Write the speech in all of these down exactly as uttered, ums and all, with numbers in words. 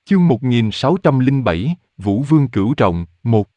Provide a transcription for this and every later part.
Chương một nghìn sáu trăm lẻ bảy, Vũ Vương Cửu Trọng, một.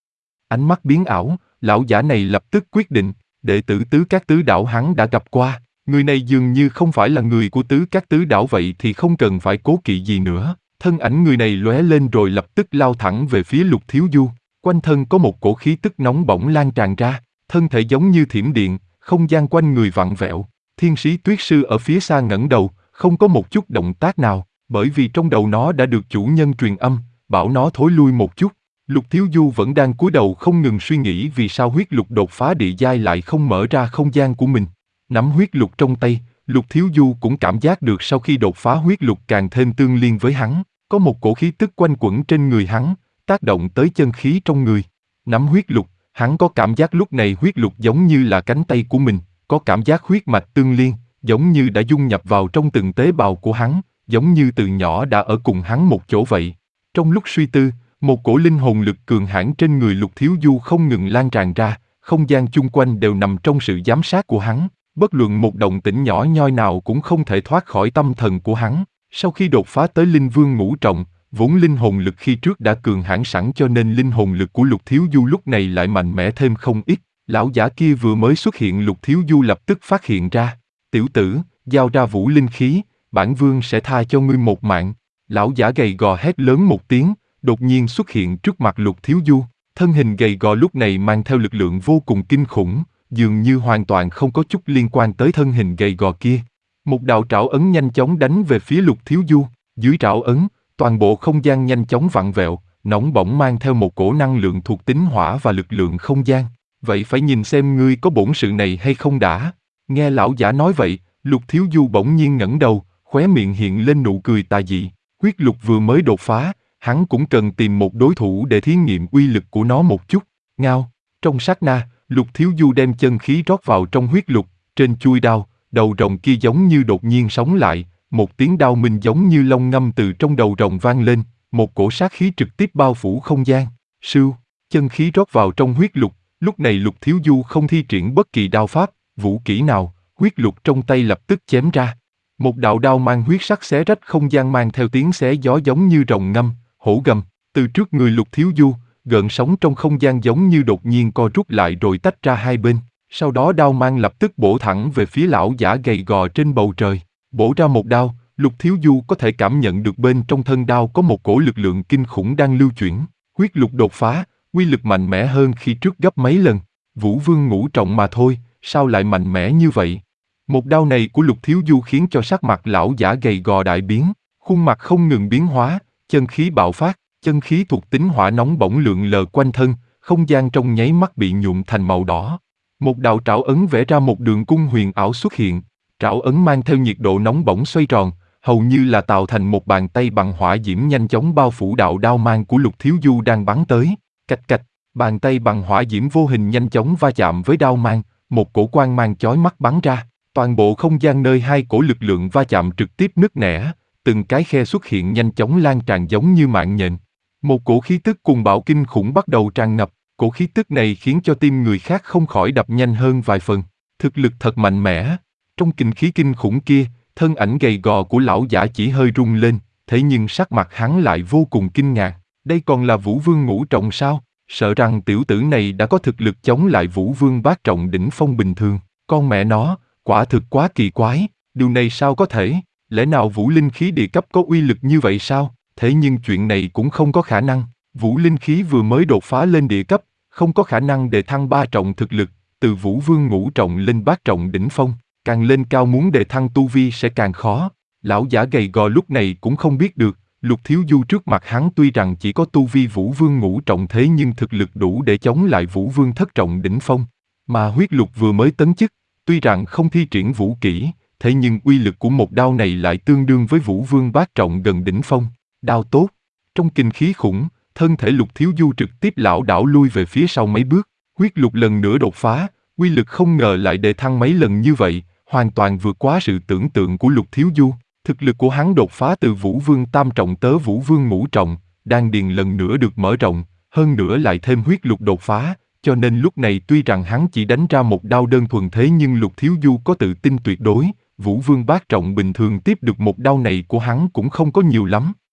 Ánh mắt biến ảo, lão giả này lập tức quyết định, đệ tử Tứ Các Tứ Đảo hắn đã gặp qua, người này dường như không phải là người của Tứ Các Tứ Đảo vậy thì không cần phải cố kỵ gì nữa. Thân ảnh người này lóe lên rồi lập tức lao thẳng về phía Lục Thiếu Du, quanh thân có một cổ khí tức nóng bỏng lan tràn ra, thân thể giống như thiểm điện, không gian quanh người vặn vẹo. Thiên Sĩ Tuyết Sư ở phía xa ngẩng đầu, không có một chút động tác nào, bởi vì trong đầu nó đã được chủ nhân truyền âm, bảo nó thối lui một chút. Lục Thiếu Du vẫn đang cúi đầu không ngừng suy nghĩ vì sao huyết lục đột phá địa giai lại không mở ra không gian của mình. Nắm huyết lục trong tay, Lục Thiếu Du cũng cảm giác được sau khi đột phá huyết lục càng thêm tương liên với hắn, có một cổ khí tức quanh quẩn trên người hắn, tác động tới chân khí trong người. Nắm huyết lục, hắn có cảm giác lúc này huyết lục giống như là cánh tay của mình, có cảm giác huyết mạch tương liên, giống như đã dung nhập vào trong từng tế bào của hắn, giống như từ nhỏ đã ở cùng hắn một chỗ vậy. Trong lúc suy tư, một cổ linh hồn lực cường hãn trên người Lục Thiếu Du không ngừng lan tràn ra, không gian chung quanh đều nằm trong sự giám sát của hắn, bất luận một động tĩnh nhỏ nhoi nào cũng không thể thoát khỏi tâm thần của hắn. Sau khi đột phá tới Linh Vương ngũ trọng, vốn linh hồn lực khi trước đã cường hãn sẵn cho nên linh hồn lực của Lục Thiếu Du lúc này lại mạnh mẽ thêm không ít. Lão giả kia vừa mới xuất hiện Lục Thiếu Du lập tức phát hiện ra. Tiểu tử, giao ra vũ linh khí, bản vương sẽ tha cho ngươi một mạng. Lão giả gầy gò hét lớn một tiếng, đột nhiên xuất hiện trước mặt Lục Thiếu Du. Thân hình gầy gò lúc này mang theo lực lượng vô cùng kinh khủng, dường như hoàn toàn không có chút liên quan tới thân hình gầy gò kia. Một đạo trảo ấn nhanh chóng đánh về phía Lục Thiếu Du, dưới trảo ấn, toàn bộ không gian nhanh chóng vặn vẹo, nóng bỏng mang theo một cổ năng lượng thuộc tính hỏa và lực lượng không gian. Vậy phải nhìn xem ngươi có bổn sự này hay không đã. Nghe lão giả nói vậy, Lục Thiếu Du bỗng nhiên ngẩng đầu, khóe miệng hiện lên nụ cười tà dị. Huyết lục vừa mới đột phá, hắn cũng cần tìm một đối thủ để thí nghiệm uy lực của nó một chút. Ngao, trong sát na, Lục Thiếu Du đem chân khí rót vào trong huyết lục, trên chuôi đao, đầu rồng kia giống như đột nhiên sống lại, một tiếng đao minh giống như long ngâm từ trong đầu rồng vang lên, một cổ sát khí trực tiếp bao phủ không gian. Sưu, chân khí rót vào trong huyết lục, lúc này Lục Thiếu Du không thi triển bất kỳ đao pháp, vũ kỹ nào, huyết lục trong tay lập tức chém ra. Một đạo đao mang huyết sắc xé rách không gian mang theo tiếng xé gió giống như rồng ngâm, hổ gầm, từ trước người Lục Thiếu Du, gợn sóng trong không gian giống như đột nhiên co rút lại rồi tách ra hai bên. Sau đó đao mang lập tức bổ thẳng về phía lão giả gầy gò trên bầu trời. Bổ ra một đao, Lục Thiếu Du có thể cảm nhận được bên trong thân đao có một cổ lực lượng kinh khủng đang lưu chuyển. Huyết lục đột phá, uy lực mạnh mẽ hơn khi trước gấp mấy lần. Vũ Vương ngũ trọng mà thôi, sao lại mạnh mẽ như vậy? Một đao này của Lục Thiếu Du khiến cho sắc mặt lão giả gầy gò đại biến, khuôn mặt không ngừng biến hóa, chân khí bạo phát, chân khí thuộc tính hỏa nóng bỏng lượn lờ quanh thân, không gian trong nháy mắt bị nhuộm thành màu đỏ. Một đạo trảo ấn vẽ ra một đường cung huyền ảo xuất hiện, trảo ấn mang theo nhiệt độ nóng bỏng xoay tròn, hầu như là tạo thành một bàn tay bằng hỏa diễm nhanh chóng bao phủ đạo đao mang của Lục Thiếu Du đang bắn tới. Cạch cạch, bàn tay bằng hỏa diễm vô hình nhanh chóng va chạm với đao mang, một cổ quang mang chói mắt bắn ra, toàn bộ không gian nơi hai cổ lực lượng va chạm trực tiếp nứt nẻ, từng cái khe xuất hiện nhanh chóng lan tràn giống như mạng nhện. Một cổ khí tức cuồng bạo kinh khủng bắt đầu tràn ngập, cổ khí tức này khiến cho tim người khác không khỏi đập nhanh hơn vài phần. Thực lực thật mạnh mẽ. Trong kình khí kinh khủng kia, thân ảnh gầy gò của lão giả chỉ hơi rung lên, thế nhưng sắc mặt hắn lại vô cùng kinh ngạc. Đây còn là Vũ Vương ngũ trọng sao? Sợ rằng tiểu tử này đã có thực lực chống lại Vũ Vương bát trọng đỉnh phong bình thường. Con mẹ nó, quả thực quá kỳ quái. Điều này sao có thể? Lẽ nào Vũ linh khí địa cấp có uy lực như vậy sao? Thế nhưng chuyện này cũng không có khả năng. Vũ linh khí vừa mới đột phá lên địa cấp, không có khả năng để thăng ba trọng thực lực, từ Vũ Vương ngũ trọng lên bát trọng đỉnh phong, càng lên cao muốn để thăng tu vi sẽ càng khó. Lão giả gầy gò lúc này cũng không biết được, Lục Thiếu Du trước mặt hắn tuy rằng chỉ có tu vi Vũ Vương ngũ trọng thế nhưng thực lực đủ để chống lại Vũ Vương thất trọng đỉnh phong. Mà huyết lục vừa mới tấn chức, tuy rằng không thi triển vũ kỹ, thế nhưng uy lực của một đao này lại tương đương với Vũ Vương bát trọng gần đỉnh phong. Đao tốt. Trong kinh khí khủng, thân thể Lục Thiếu Du trực tiếp lảo đảo lui về phía sau mấy bước. Huyết lục lần nữa đột phá, uy lực không ngờ lại đề thăng mấy lần như vậy, hoàn toàn vượt quá sự tưởng tượng của Lục Thiếu Du. Thực lực của hắn đột phá từ Vũ Vương tam trọng tới Vũ Vương ngũ trọng, đan điền lần nữa được mở rộng, hơn nữa lại thêm huyết lục đột phá, cho nên lúc này tuy rằng hắn chỉ đánh ra một đao đơn thuần thế nhưng Lục Thiếu Du có tự tin tuyệt đối, Vũ Vương bát trọng bình thường tiếp được một đao này của hắn cũng không có nhiều lắm.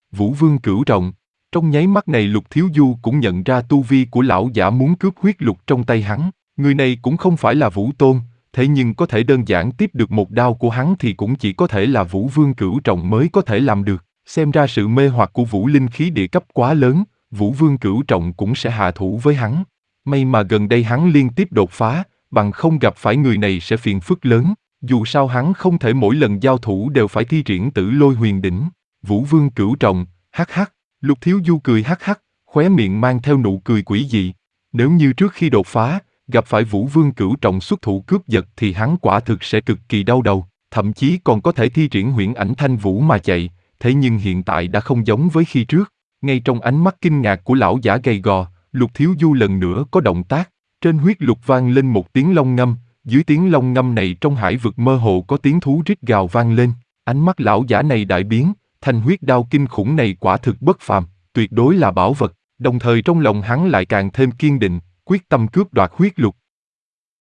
Vũ Vương Cửu Trọng. Trong nháy mắt này Lục Thiếu Du cũng nhận ra tu vi của lão giả muốn cướp huyết lục trong tay hắn. Người này cũng không phải là Vũ Tôn, thế nhưng có thể đơn giản tiếp được một đao của hắn thì cũng chỉ có thể là Vũ Vương Cửu Trọng mới có thể làm được. Xem ra sự mê hoặc của Vũ Linh khí địa cấp quá lớn, Vũ Vương Cửu Trọng cũng sẽ hạ thủ với hắn. May mà gần đây hắn liên tiếp đột phá, bằng không gặp phải người này sẽ phiền phức lớn. Dù sao hắn không thể mỗi lần giao thủ đều phải thi triển Tử Lôi Huyền Đỉnh. Vũ Vương Cửu Trọng, hắc hắc. Lục Thiếu Du cười hắc hắc, khóe miệng mang theo nụ cười quỷ dị. Nếu như trước khi đột phá, gặp phải Vũ Vương Cửu Trọng xuất thủ cướp giật thì hắn quả thực sẽ cực kỳ đau đầu, thậm chí còn có thể thi triển Huyễn Ảnh Thanh Vũ mà chạy, thế nhưng hiện tại đã không giống với khi trước. Ngay trong ánh mắt kinh ngạc của lão giả gầy gò, Lục Thiếu Du lần nữa có động tác, trên huyết lục vang lên một tiếng long ngâm, dưới tiếng long ngâm này trong hải vực mơ hồ có tiếng thú rít gào vang lên, ánh mắt lão giả này đại biến, thanh huyết đao kinh khủng này quả thực bất phàm, tuyệt đối là bảo vật, đồng thời trong lòng hắn lại càng thêm kiên định, quyết tâm cướp đoạt huyết lục.